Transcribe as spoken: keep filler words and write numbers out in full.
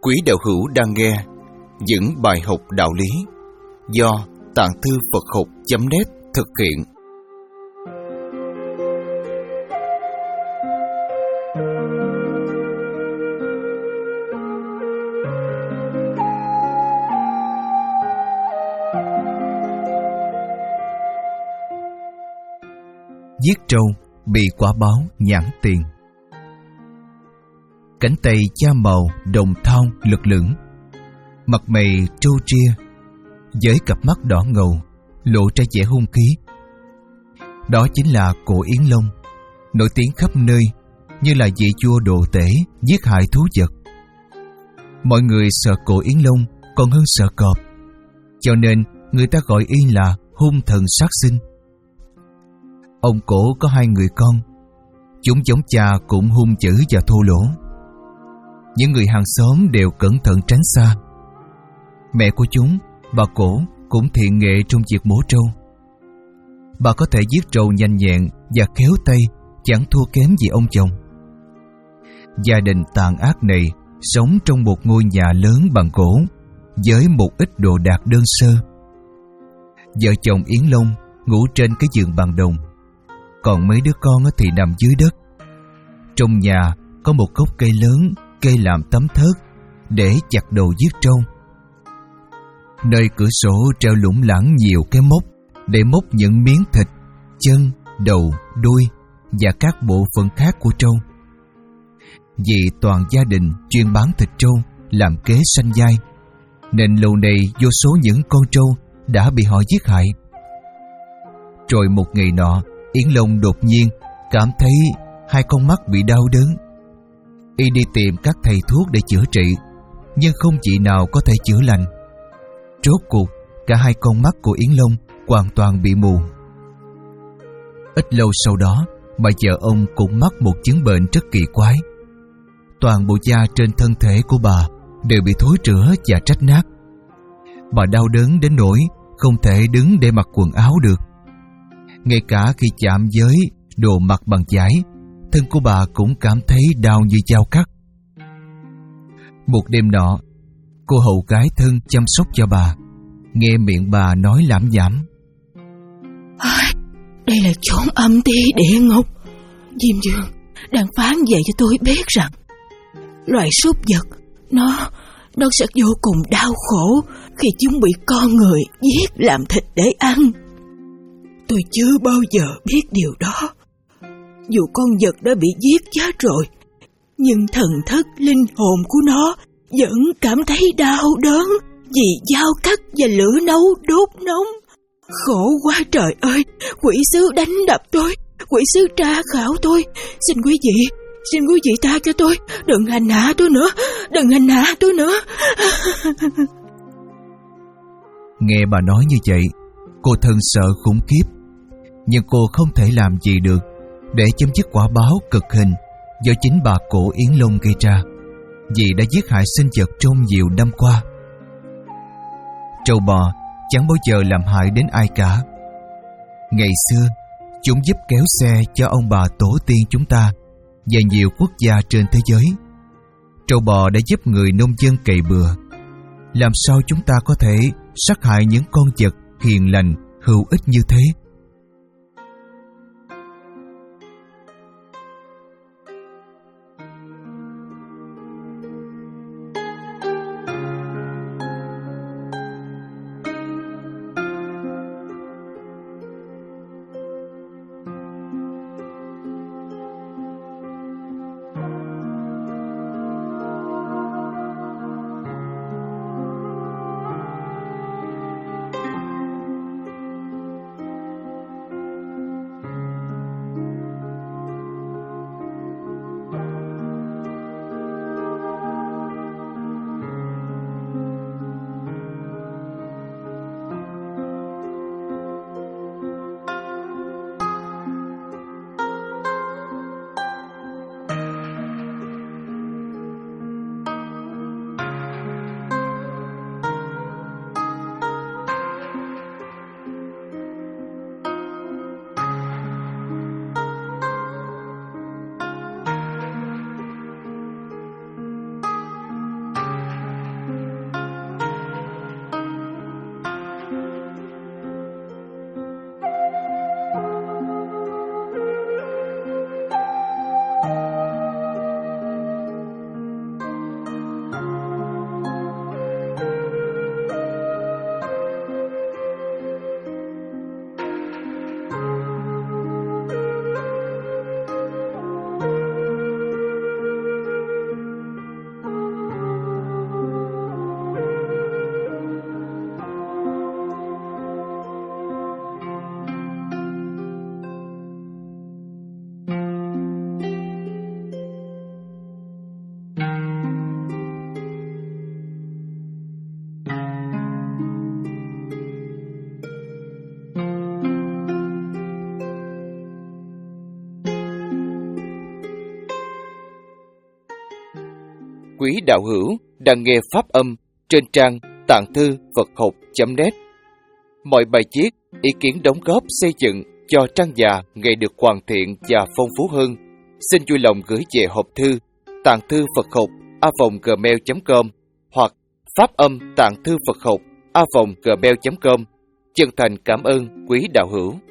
Quý đạo hữu đang nghe những bài học đạo lý do Tạng Thư Phật Học chấm net thực hiện. Giết trâu bị quả báo nhãn tiền. Cánh tay da màu đồng thau lực lưỡng, mặt mày trâu tria, với cặp mắt đỏ ngầu lộ ra vẻ hung khí. Đó chính là Cổ Yến Long, nổi tiếng khắp nơi như là vị vua đồ tể giết hại thú vật. Mọi người sợ Cổ Yến Long còn hơn sợ cọp, cho nên người ta gọi y là hung thần sát sinh. Ông Cổ có hai người con, chúng giống cha cũng hung dữ và thô lỗ. Những người hàng xóm đều cẩn thận tránh xa. Mẹ của chúng, bà Cổ, cũng thiện nghệ trong việc mổ trâu. Bà có thể giết trâu nhanh nhẹn và khéo tay, chẳng thua kém gì ông chồng. Gia đình tàn ác này sống trong một ngôi nhà lớn bằng gỗ, với một ít đồ đạc đơn sơ. Vợ chồng Yến Long ngủ trên cái giường bằng đồng, còn mấy đứa con thì nằm dưới đất. Trong nhà có một gốc cây lớn, cây làm tấm thớt để chặt đầu giết trâu. Nơi cửa sổ treo lủng lẳng nhiều cái móc để móc những miếng thịt, chân, đầu, đuôi và các bộ phận khác của trâu. Vì toàn gia đình chuyên bán thịt trâu làm kế sanh giai, nên lâu nay vô số những con trâu đã bị họ giết hại. Rồi một ngày nọ, Yến Long đột nhiên cảm thấy hai con mắt bị đau đớn. Y đi tìm các thầy thuốc để chữa trị, nhưng không chị nào có thể chữa lành. Rốt cuộc, cả hai con mắt của Yến Long hoàn toàn bị mù. Ít lâu sau đó, bà vợ ông cũng mắc một chứng bệnh rất kỳ quái. Toàn bộ da trên thân thể của bà đều bị thối rữa và rách nát. Bà đau đớn đến nỗi không thể đứng để mặc quần áo được. Ngay cả khi chạm với đồ mặc bằng vải, thân của bà cũng cảm thấy đau như dao cắt. Một đêm nọ, cô hầu gái thân chăm sóc cho bà nghe miệng bà nói lảm nhảm: "Đây là chốn âm ti địa ngục. Diêm Dương đang phán về cho tôi biết rằng loài súc vật nó nó sẽ vô cùng đau khổ khi chúng bị con người giết làm thịt để ăn. Tôi chưa bao giờ biết điều đó. Dù con vật đã bị giết chết rồi, nhưng thần thức linh hồn của nó vẫn cảm thấy đau đớn vì dao cắt và lửa nấu đốt nóng. Khổ quá trời ơi! Quỷ sứ đánh đập tôi, quỷ sứ tra khảo tôi. Xin quý vị, xin quý vị tha cho tôi, đừng hành hạ tôi nữa, đừng hành hạ tôi nữa." Nghe bà nói như vậy, cô thân sợ khủng khiếp, nhưng cô không thể làm gì được để chấm dứt quả báo cực hình do chính bà Cổ Yến Long gây ra, vì đã giết hại sinh vật trong nhiều năm qua. Trâu bò chẳng bao giờ làm hại đến ai cả. Ngày xưa, chúng giúp kéo xe cho ông bà tổ tiên chúng ta và nhiều quốc gia trên thế giới. Trâu bò đã giúp người nông dân cày bừa. Làm sao chúng ta có thể sát hại những con vật hiền lành, hữu ích như thế? quý đạo hữu đang nghe pháp âm trên trang tạng thư Phật học chấm net. Mọi bài viết, ý kiến đóng góp xây dựng cho trang già ngày được hoàn thiện và phong phú hơn, xin vui lòng gửi về hộp thư tạng thư Phật học a vòng gmail chấm com hoặc pháp âm tạng thư Phật học a vòng gmail chấm com. Chân thành cảm ơn quý đạo hữu.